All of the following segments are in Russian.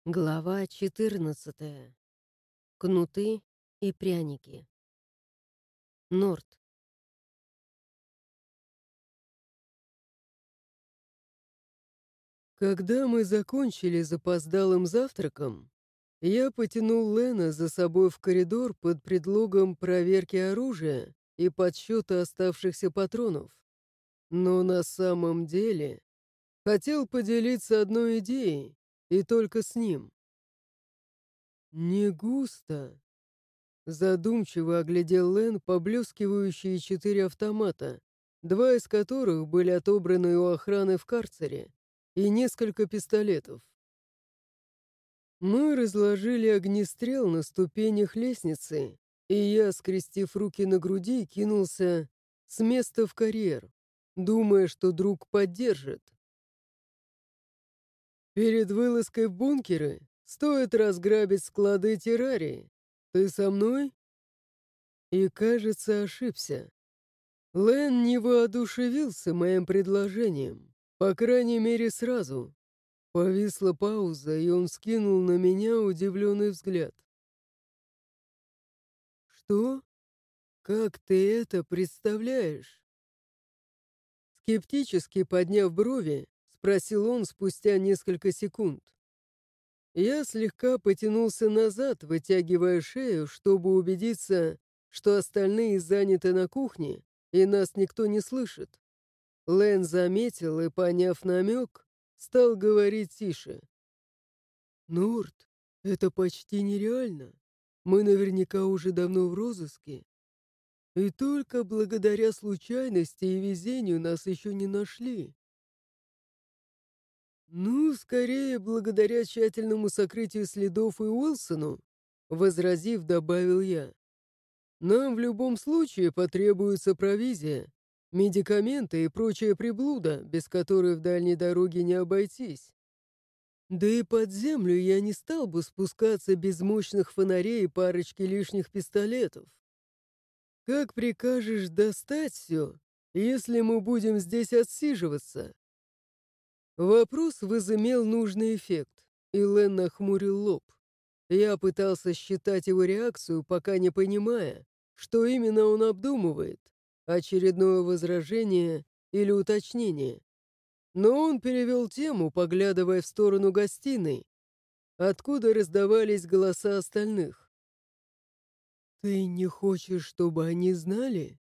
Глава 14. Кнуты и пряники. Норт. Когда мы закончили запоздалым завтраком, я потянул Лена за собой в коридор под предлогом проверки оружия и подсчета оставшихся патронов. Но на самом деле хотел поделиться одной идеей, и только с ним. «Не густо», — задумчиво оглядел Лен поблескивающие 4 автомата, 2 из которых были отобраны у охраны в карцере, и несколько пистолетов. Мы разложили огнестрел на ступенях лестницы, и я, скрестив руки на груди, кинулся с места в карьер, думая, что друг поддержит. Перед вылазкой в бункеры стоит разграбить склады террарии. Ты со мной? И, кажется, ошибся. Лэн не воодушевился моим предложением, по крайней мере, сразу. Повисла пауза, и он скинул на меня удивленный взгляд. «Что? Как ты это представляешь?» Скептически подняв брови, спросил он спустя несколько секунд. Я слегка потянулся назад, вытягивая шею, чтобы убедиться, что остальные заняты на кухне, и нас никто не слышит. Лэн заметил и, поняв намек, стал говорить тише. «Норт, это почти нереально. Мы наверняка уже давно в розыске. И только благодаря случайности и везению нас еще не нашли. Ну, скорее, благодаря тщательному сокрытию следов и Уилсону, возразив, добавил я. Нам в любом случае потребуется провизия, медикаменты и прочая приблуда, без которой в дальней дороге не обойтись. Да и под землю я не стал бы спускаться без мощных фонарей и парочки лишних пистолетов. Как прикажешь достать все, если мы будем здесь отсиживаться?» Вопрос возымел нужный эффект, и Лэн нахмурил лоб. Я пытался считать его реакцию, пока не понимая, что именно он обдумывает, очередное возражение или уточнение. Но он перевел тему, поглядывая в сторону гостиной, откуда раздавались голоса остальных. «Ты не хочешь, чтобы они знали?»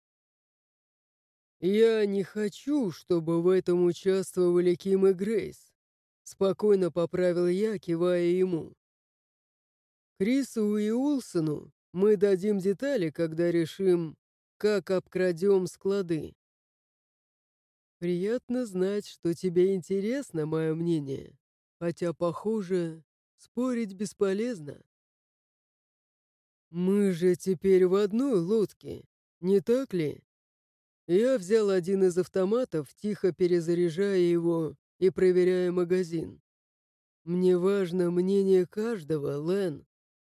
«Я не хочу, чтобы в этом участвовали Ким и Грейс», — спокойно поправил я, кивая ему. «Крису и Улсону мы дадим детали, когда решим, как обкрадем склады. Приятно знать, что тебе интересно мое мнение, хотя, похоже, спорить бесполезно. Мы же теперь в одной лодке, не так ли?» Я взял один из автоматов, тихо перезаряжая его и проверяя магазин. «Мне важно мнение каждого, Лэн».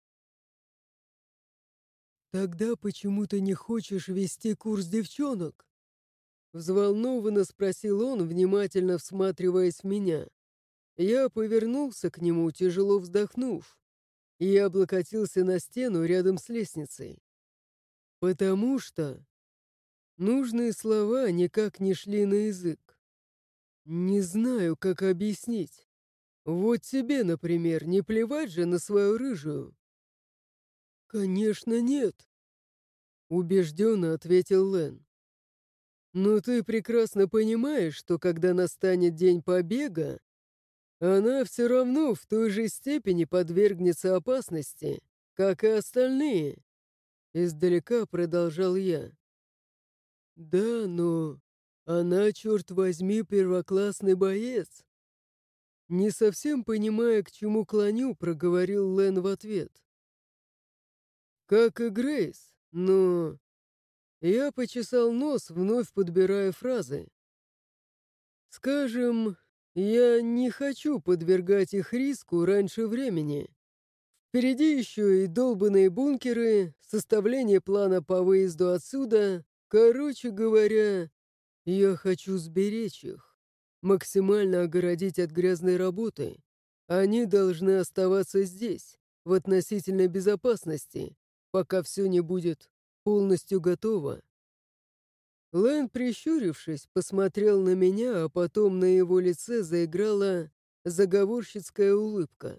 «Тогда почему ты не хочешь вести курс девчонок?» Взволнованно спросил он, внимательно всматриваясь в меня. Я повернулся к нему, тяжело вздохнув, и облокотился на стену рядом с лестницей. «Потому что...» Нужные слова никак не шли на язык. Не знаю, как объяснить. Вот тебе, например, не плевать же на свою рыжую? Конечно, нет, убежденно ответил Лэн. Но ты прекрасно понимаешь, что когда настанет день побега, она все равно в той же степени подвергнется опасности, как и остальные. Издалека продолжал я. Да, но она, черт возьми, первоклассный боец. Не совсем понимая, к чему клоню, проговорил Лэн в ответ. Как и Грейс, но... Я почесал нос, вновь подбирая фразы. Скажем, я не хочу подвергать их риску раньше времени. Впереди еще и долбанные бункеры, составление плана по выезду отсюда. Короче говоря, я хочу сберечь их, максимально огородить от грязной работы. Они должны оставаться здесь, в относительной безопасности, пока все не будет полностью готово. Лэн, прищурившись, посмотрел на меня, а потом на его лице заиграла заговорщицкая улыбка.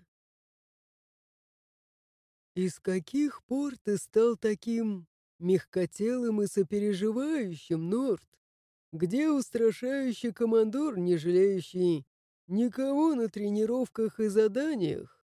«И с каких пор ты стал таким мягкотелым и сопереживающим, Норт? Где устрашающий командор, не жалеющий никого на тренировках и заданиях?»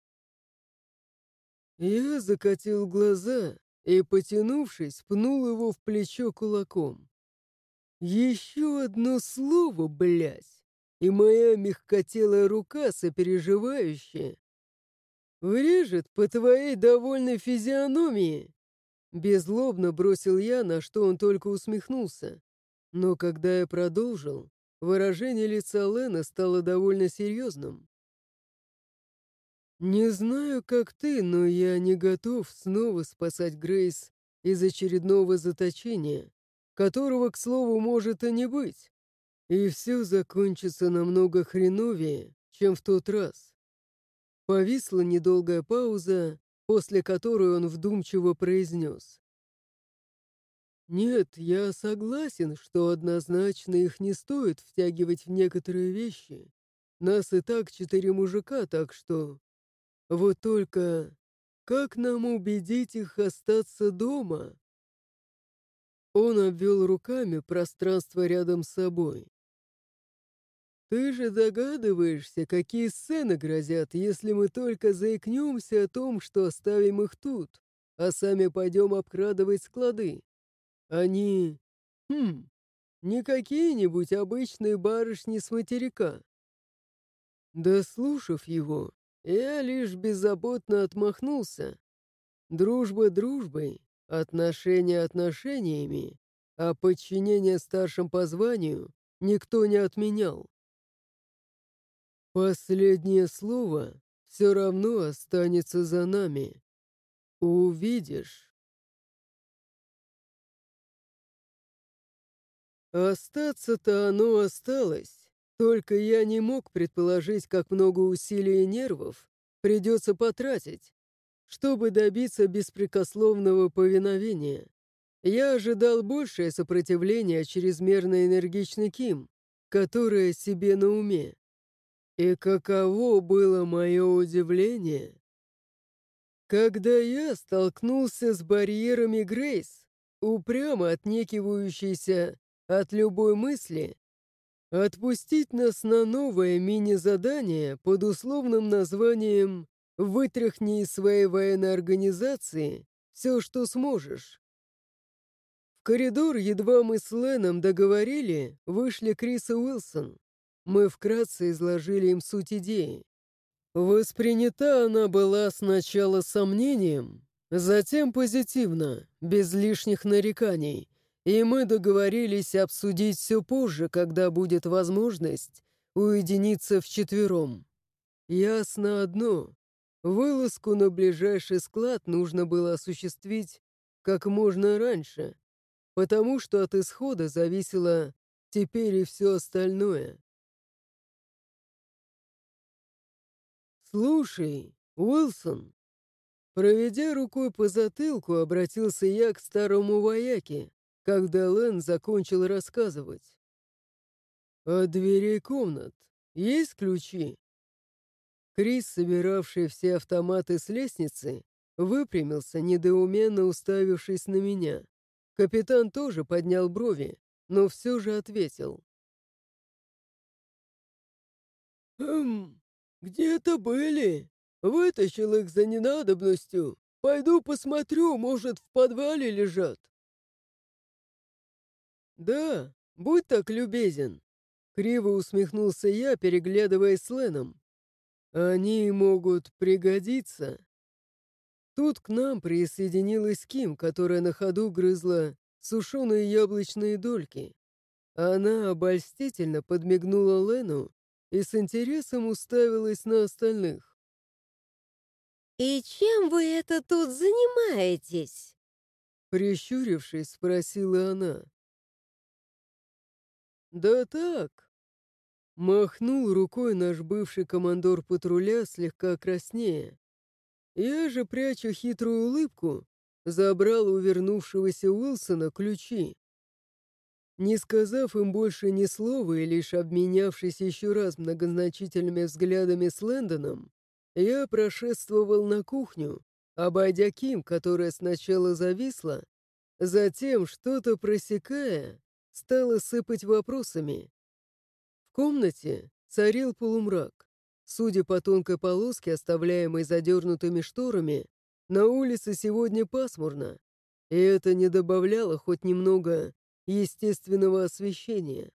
Я закатил глаза и, потянувшись, пнул его в плечо кулаком. «Еще одно слово, блядь, и моя мягкотелая рука, сопереживающая, врежет по твоей довольной физиономии!» Беззлобно бросил я, на что он только усмехнулся. Но когда я продолжил, выражение лица Лена стало довольно серьезным. «Не знаю, как ты, но я не готов снова спасать Грейс из очередного заточения, которого, к слову, может и не быть. И все закончится намного хреновее, чем в тот раз». Повисла недолгая пауза, после которой он вдумчиво произнес. «Нет, я согласен, что однозначно их не стоит втягивать в некоторые вещи. Нас и так 4 мужика, так что... Вот только как нам убедить их остаться дома?» Он обвел руками пространство рядом с собой. «Ты же догадываешься, какие сцены грозят, если мы только заикнемся о том, что оставим их тут, а сами пойдем обкрадывать склады. Они... Хм... Не какие-нибудь обычные барышни с материка». Дослушав его, я лишь беззаботно отмахнулся. Дружба дружбой, отношения отношениями, а подчинение старшим по званию никто не отменял. Последнее слово все равно останется за нами. Увидишь. Остаться-то оно осталось. Только я не мог предположить, как много усилий и нервов придется потратить, чтобы добиться беспрекословного повиновения. Я ожидал большее сопротивление чрезмерно энергичный Ким, которая себе на уме. И каково было мое удивление, когда я столкнулся с барьерами Грейс, упрямо отнекивающейся от любой мысли отпустить нас на новое мини-задание под условным названием «Вытряхни из своей военной организации все, что сможешь». В коридор, едва мы с Леном договорили, вышли Крис и Уилсон. Мы вкратце изложили им суть идеи. Воспринята она была сначала с сомнением, затем позитивно, без лишних нареканий, и мы договорились обсудить все позже, когда будет возможность уединиться вчетвером. Ясно одно. Вылазку на ближайший склад нужно было осуществить как можно раньше, потому что от исхода зависело теперь и все остальное. «Слушай, Уилсон», проведя рукой по затылку, обратился я к старому вояке, когда Лэн закончил рассказывать. «От дверей комнат есть ключи?» Крис, собиравший все автоматы с лестницы, выпрямился, недоуменно уставившись на меня. Капитан тоже поднял брови, но все же ответил. Где-то были. Вытащил их за ненадобностью. Пойду посмотрю, может, в подвале лежат». «Да, будь так любезен», — криво усмехнулся я, переглядываясь с Леном. «Они могут пригодиться». Тут к нам присоединилась Ким, которая на ходу грызла сушеные яблочные дольки. Она обольстительно подмигнула Лену и с интересом уставилась на остальных. «И чем вы это тут занимаетесь?» Прищурившись, спросила она. «Да так, Махнул рукой наш бывший командор патруля, слегка краснея. Я же, пряча хитрую улыбку, забрал у вернувшегося Уилсона ключи. Не сказав им больше ни слова и лишь обменявшись еще раз многозначительными взглядами с Лэндоном, я прошествовал на кухню, обойдя Ким, которая сначала зависла, затем, что-то просекая, стала сыпать вопросами. В комнате царил полумрак. Судя по тонкой полоске, оставляемой задернутыми шторами, на улице сегодня пасмурно, и это не добавляло хоть немного естественного освещения.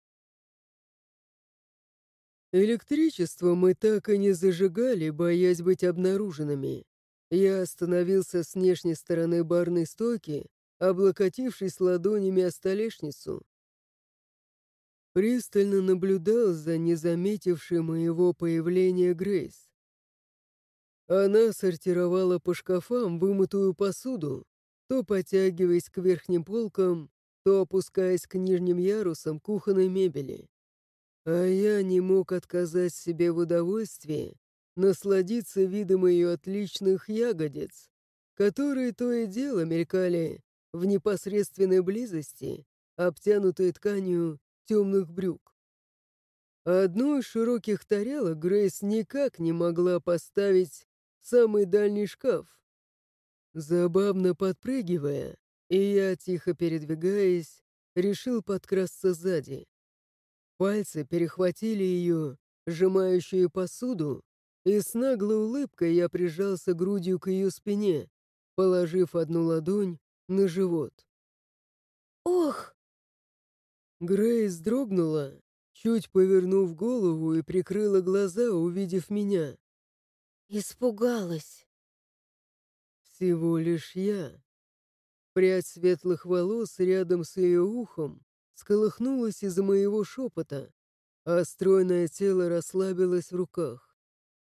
Электричество мы так и не зажигали, боясь быть обнаруженными. Я остановился с внешней стороны барной стойки, облокотившись ладонями о столешницу. Пристально наблюдал за незаметившей моего появления Грейс. Она сортировала по шкафам вымытую посуду, то потягиваясь к верхним полкам, то опускаясь к нижним ярусам кухонной мебели. А я не мог отказать себе в удовольствии насладиться видом ее отличных ягодиц, которые то и дело мелькали в непосредственной близости, обтянутой тканью темных брюк. Одну из широких тарелок Грейс никак не могла поставить в самый дальний шкаф. Забавно подпрыгивая, и я, тихо передвигаясь, решил подкрасться сзади. Пальцы перехватили ее, сжимающую посуду, и с наглой улыбкой я прижался грудью к ее спине, положив одну ладонь на живот. Ох! Грейс дрогнула, чуть повернув голову и прикрыла глаза, увидев меня. Испугалась. Всего лишь я. Прядь светлых волос рядом с ее ухом сколыхнулась из-за моего шепота, а стройное тело расслабилось в руках.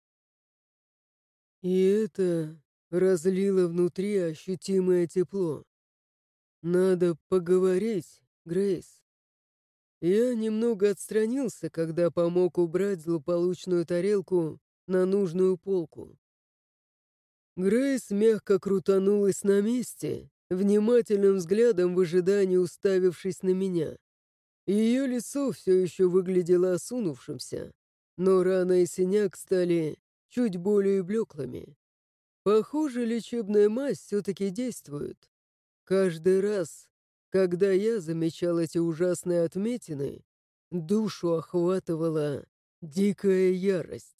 И это разлило внутри ощутимое тепло. «Надо поговорить, Грейс». Я немного отстранился, когда помог убрать злополучную тарелку на нужную полку. Грейс мягко крутанулась на месте, внимательным взглядом в ожидании уставившись на меня. Ее лицо все еще выглядело осунувшимся, но рана и синяк стали чуть более блеклыми. Похоже, лечебная мазь все-таки действует. Каждый раз, когда я замечал эти ужасные отметины, душу охватывала дикая ярость.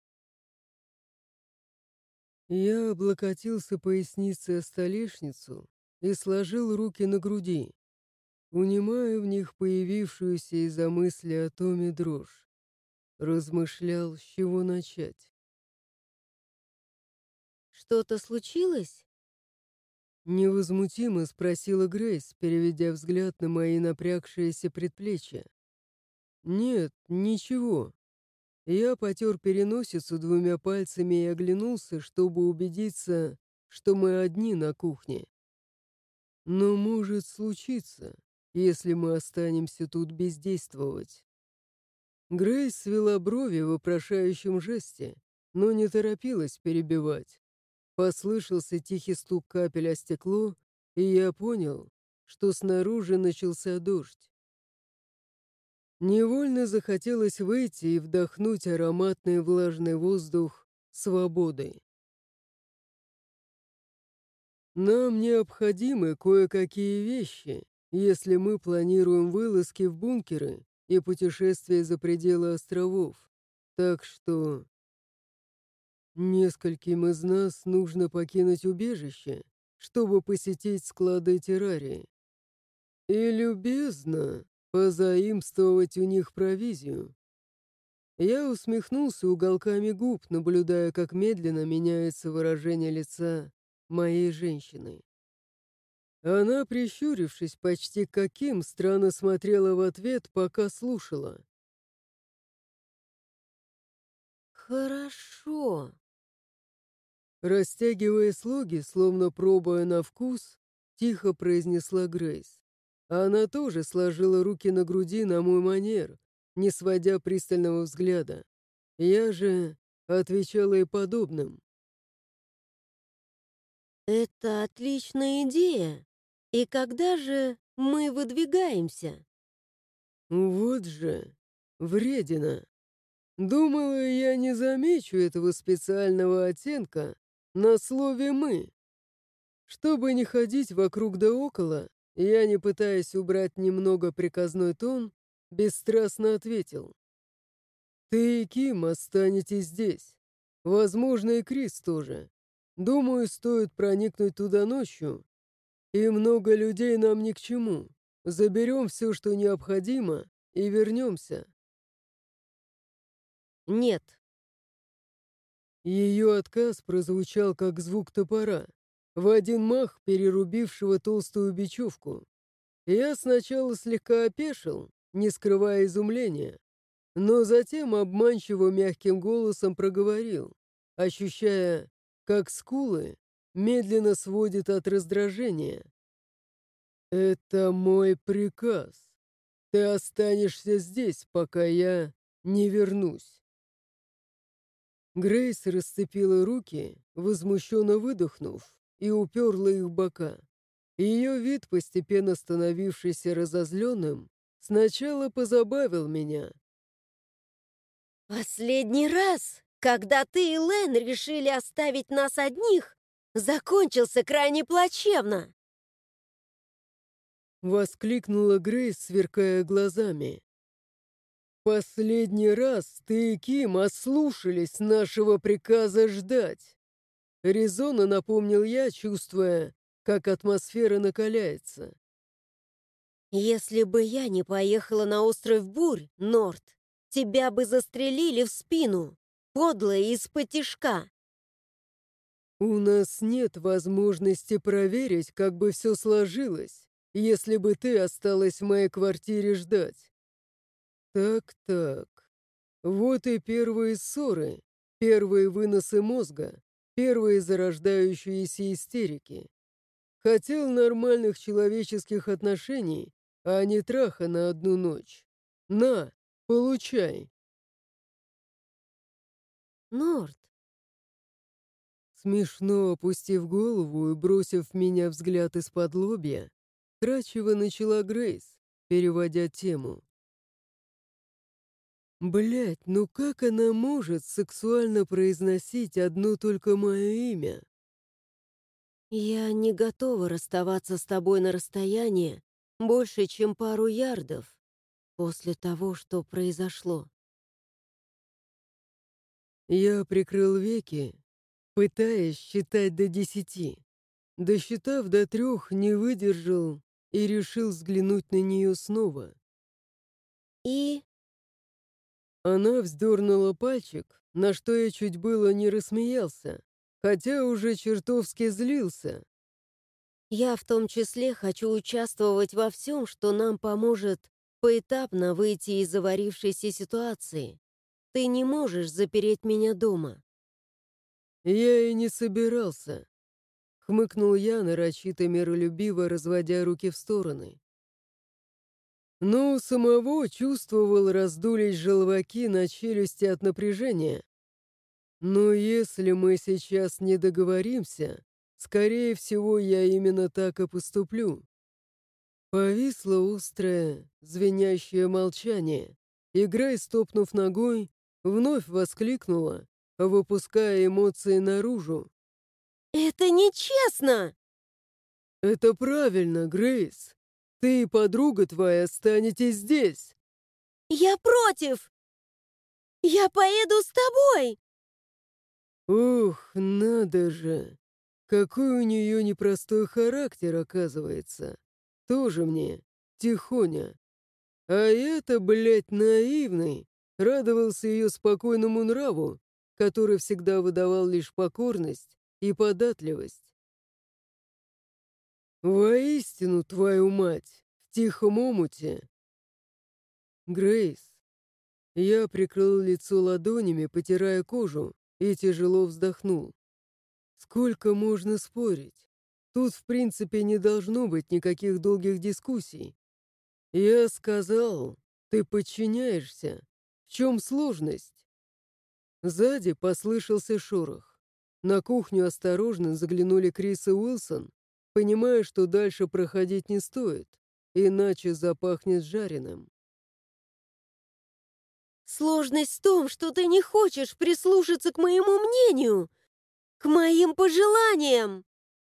Я облокотился поясницей о столешницу и сложил руки на груди, унимая в них появившуюся из-за мысли о Томе дрожь. Размышлял, с чего начать. Что-то случилось? Невозмутимо спросила Грейс, переведя взгляд на мои напрягшиеся предплечья. «Нет, ничего». Я потер переносицу двумя пальцами и оглянулся, чтобы убедиться, что мы одни на кухне. Но может случиться, если мы останемся тут бездействовать. Грейс свела брови в вопрошающем жесте, но не торопилась перебивать. Послышался тихий стук капель о стекло, и я понял, что снаружи начался дождь. Невольно захотелось выйти и вдохнуть ароматный влажный воздух свободы. Нам необходимы кое-какие вещи, если мы планируем вылазки в бункеры и путешествия за пределы островов. Так что нескольким из нас нужно покинуть убежище, чтобы посетить склады террарии. И любезно позаимствовать у них провизию. Я усмехнулся уголками губ, наблюдая, как медленно меняется выражение лица моей женщины. Она, прищурившись, почти каким, странно смотрела в ответ, пока слушала. Хорошо. Растягивая слоги, словно пробуя на вкус, тихо произнесла Грейс. Она тоже сложила руки на груди на мой манер, не сводя пристального взгляда. Я же отвечала и подобным. Это отличная идея. И когда же мы выдвигаемся? Вот же, вредина. Думала, я не замечу этого специального оттенка на слове «мы». Чтобы не ходить вокруг да около, я, не пытаясь убрать немного приказной тон, бесстрастно ответил. «Ты и Ким останетесь здесь. Возможно, и Крис тоже. Думаю, стоит проникнуть туда ночью. И много людей нам ни к чему. Заберем все, что необходимо, и вернемся». Нет. Ее отказ прозвучал, как звук топора, в один мах перерубившего толстую бечевку. Я сначала слегка опешил, не скрывая изумления, но затем обманчиво мягким голосом проговорил, ощущая, как скулы медленно сводит от раздражения. «Это мой приказ. Ты останешься здесь, пока я не вернусь». Грейс расцепила руки, возмущенно выдохнув, и уперла их в бока. Ее вид, постепенно становившийся разозленным, сначала позабавил меня. Последний раз, когда ты и Лэн решили оставить нас одних, закончился крайне плачевно. Воскликнула Грейс, сверкая глазами. «Последний раз ты и Ким ослушались нашего приказа ждать!» Резонно напомнил я, чувствуя, как атмосфера накаляется. Если бы я не поехала на остров Бурь, Норт, тебя бы застрелили в спину, подлая из-под-тишка. «У нас нет возможности проверить, как бы все сложилось, если бы ты осталась в моей квартире ждать». Так-так. Вот и первые ссоры, первые выносы мозга, первые зарождающиеся истерики. Хотел нормальных человеческих отношений, а не траха на одну ночь. На, получай. Норт, Смешно опустив голову и бросив в меня взгляд из-под лобья, вкрадчиво начала Грейс, переводя тему. Блять, ну как она может сексуально произносить одно только мое имя? я не готова расставаться с тобой на расстоянии больше, чем пару ярдов после того, что произошло. Я прикрыл веки, пытаясь считать до 10. Досчитав до 3, не выдержал и решил взглянуть на нее снова. И Она вздернула пальчик, на что я чуть было не рассмеялся, хотя уже чертовски злился. я в том числе хочу участвовать во всем, что нам поможет поэтапно выйти из заварившейся ситуации. Ты не можешь запереть меня дома. Я и не собирался. Хмыкнул я, нарочито миролюбиво разводя руки в стороны. Но у самого чувствовал, раздулись желваки на челюсти от напряжения. Но если мы сейчас не договоримся, скорее всего, я именно так и поступлю. Повисло острое, звенящее молчание. И Грей, стопнув ногой, вновь воскликнула, выпуская эмоции наружу. «Это нечестно!» «Это правильно, Грейс. Ты и подруга твоя останетесь здесь». «Я против! Я поеду с тобой!» Ух, надо же. Какой у нее непростой характер, оказывается. Тоже мне, тихоня. А это, блядь, наивный, радовался ее спокойному нраву, который всегда выдавал лишь покорность и податливость. Воистину, твою мать, в тихом омуте. Грейс. Я прикрыл лицо ладонями, потирая кожу, и тяжело вздохнул. Сколько можно спорить? Тут, в принципе, не должно быть никаких долгих дискуссий. Я сказал, Ты подчиняешься. В чем сложность?» Сзади послышался шорох. На кухню осторожно заглянули Крис и Уилсон, понимая, что дальше проходить не стоит, иначе запахнет жареным. Сложность в том, что ты не хочешь прислушаться к моему мнению, к моим пожеланиям.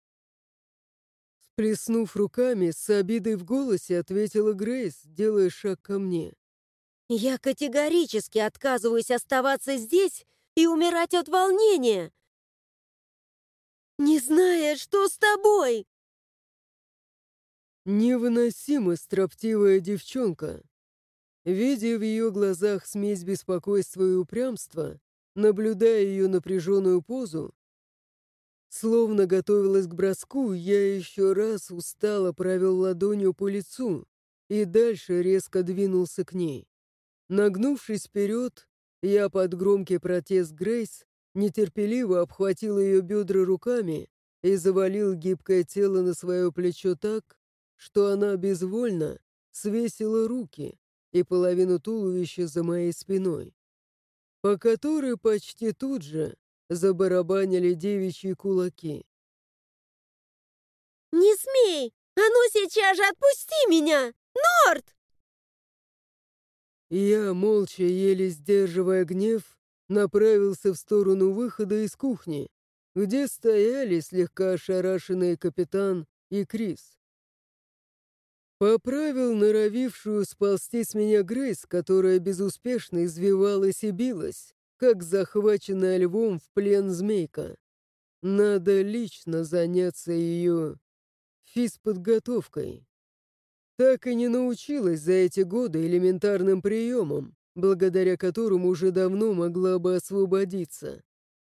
Сплеснув руками, с обидой в голосе ответила Грейс, делая шаг ко мне. Я категорически отказываюсь оставаться здесь и умирать от волнения, не зная, что с тобой. Невыносимо строптивая девчонка. Видя в ее глазах смесь беспокойства и упрямства, наблюдая ее напряженную позу, словно готовилась к броску, я еще раз устало провел ладонью по лицу и дальше резко двинулся к ней. Нагнувшись вперед, я под громкий протест Грейс нетерпеливо обхватил ее бедра руками и завалил гибкое тело на свое плечо так, что она безвольно свесила руки и половину туловища за моей спиной, по которой почти тут же забарабанили девичьи кулаки. Не смей! А ну сейчас же отпусти меня! Норт! Я, молча, еле сдерживая гнев, направился в сторону выхода из кухни, где стояли слегка ошарашенные капитан и Крис. Поправил норовившую сползти с меня Грейс, которая безуспешно извивалась и билась, как захваченная львом в плен змейка. Надо лично заняться ее физподготовкой. Так и не научилась за эти годы элементарным приемам, благодаря которым уже давно могла бы освободиться.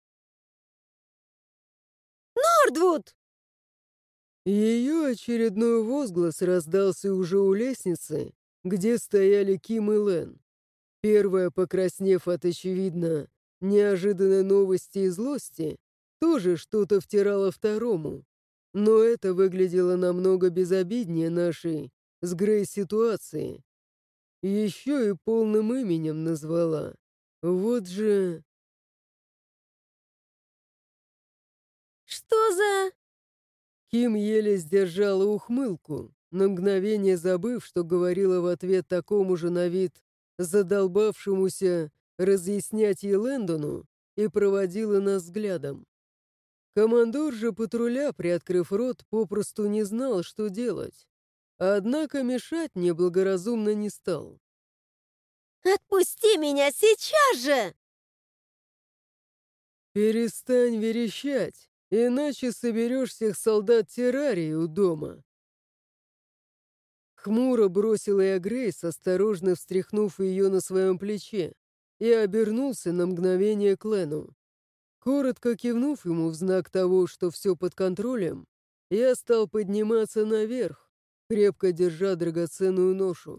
Нордвуд! Ее очередной возглас раздался уже у лестницы, где стояли Ким и Лен. Первая, покраснев от, очевидно, неожиданной новости и злости, тоже что-то втирала второму. Но это выглядело намного безобиднее нашей с Грей ситуации. Еще и полным именем назвала. Вот же... Что за... Ким еле сдержала ухмылку, на мгновение забыв, что говорила в ответ такому же на вид задолбавшемуся разъяснять ей Лэндону, и проводила нас взглядом. Командор же патруля, приоткрыв рот, попросту не знал, что делать. Однако мешать мне благоразумно не стал. Отпусти меня сейчас же! «Перестань верещать, иначе соберешь всех солдат террарии у дома». Хмуро бросила я Грейс, осторожно встряхнув ее на своем плече, и обернулся на мгновение к Лену. Коротко кивнув ему в знак того, что все под контролем, я стал подниматься наверх, крепко держа драгоценную ношу.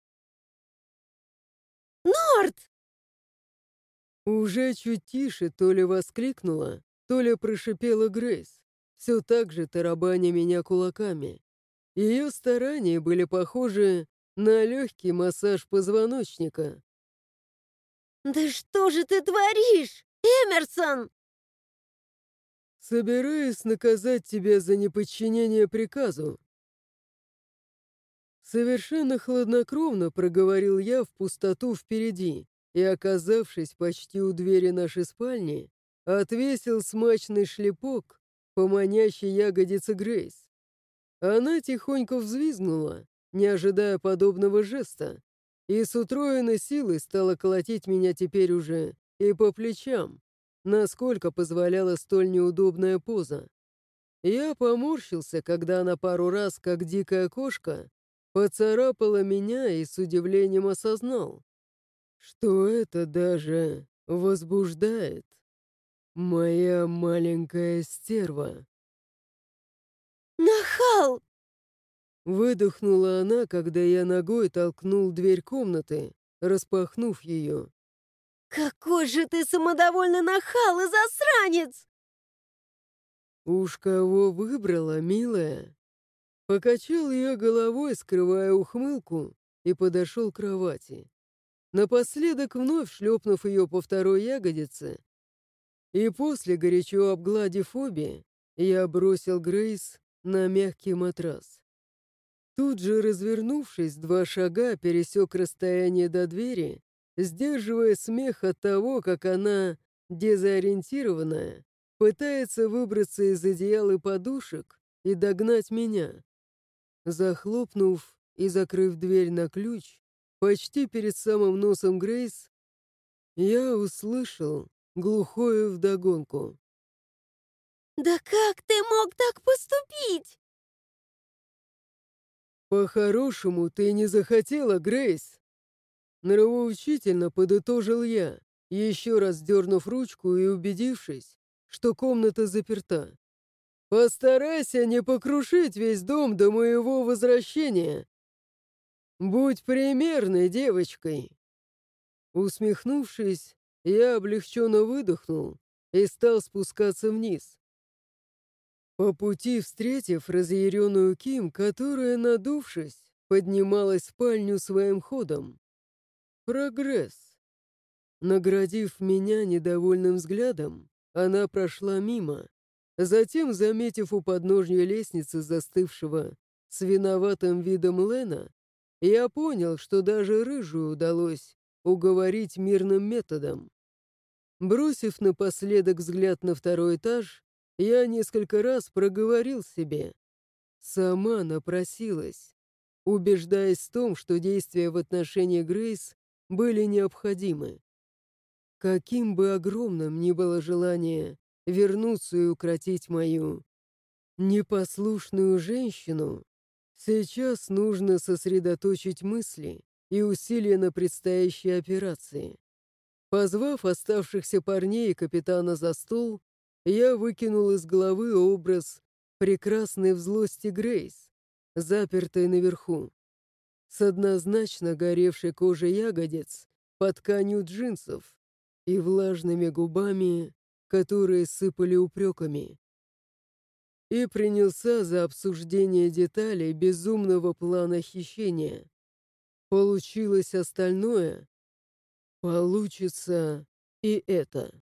Норт! Уже чуть тише то ли воскликнула, то ли прошипела Грейс, все так же тарабаня меня кулаками. Ее старания были похожи на легкий массаж позвоночника. Да что же ты творишь, Эмерсон? «Собираюсь наказать тебя за неподчинение приказу». Совершенно хладнокровно проговорил я в пустоту впереди и, оказавшись почти у двери нашей спальни, отвесил смачный шлепок по манящей ягодице Грейс. Она тихонько взвизгнула, не ожидая подобного жеста, и с утроенной силой стала колотить меня теперь уже и по плечам, насколько позволяла столь неудобная поза. Я поморщился, когда она пару раз, как дикая кошка, поцарапала меня и с удивлением осознал, что это даже возбуждает. Моя маленькая стерва. Нахал! Выдохнула она, когда я ногой толкнул дверь комнаты, распахнув ее. Какой же ты самодовольный нахал и засранец! Уж кого выбрала, милая? Покачал я головой, скрывая ухмылку, и подошел к кровати. Напоследок вновь шлепнув ее по второй ягодице, и после, горячо обгладив обе, я бросил Грейс на мягкий матрас. Тут же, развернувшись, 2 шага пересек расстояние до двери, сдерживая смех от того, как она, дезориентированная, пытается выбраться из одеял и подушек и догнать меня. Захлопнув и закрыв дверь на ключ, почти перед самым носом Грейс, я услышал глухое вдогонку. «Да как ты мог так поступить?» «По-хорошему, ты не захотела, Грейс!» Нравоучительно подытожил я, еще раз дернув ручку и убедившись, что комната заперта. «Постарайся не покрушить весь дом до моего возвращения. Будь примерной девочкой!» Усмехнувшись, я облегченно выдохнул и стал спускаться вниз. По пути встретив разъяренную Ким, которая, надувшись, поднималась в спальню своим ходом. Прогресс. Наградив меня недовольным взглядом, она прошла мимо. Затем, заметив у подножья лестницы застывшего с виноватым видом Лена, я понял, что даже рыжую удалось уговорить мирным методом. Бросив напоследок взгляд на второй этаж, я несколько раз проговорил себе. Сама напросилась, убеждаясь в том, что действия в отношении Грейс были необходимы. Каким бы огромным ни было желание вернуться и укротить мою непослушную женщину, сейчас нужно сосредоточить мысли и усилия на предстоящей операции. Позвав оставшихся парней и капитана за стол, я выкинул из головы образ прекрасной в злости Грейс, запертой наверху, с однозначно горевшей кожей ягодиц под тканью джинсов и влажными губами, которые сыпали упреками. И принялся за обсуждение деталей безумного плана хищения. Получилось остальное, получится и это.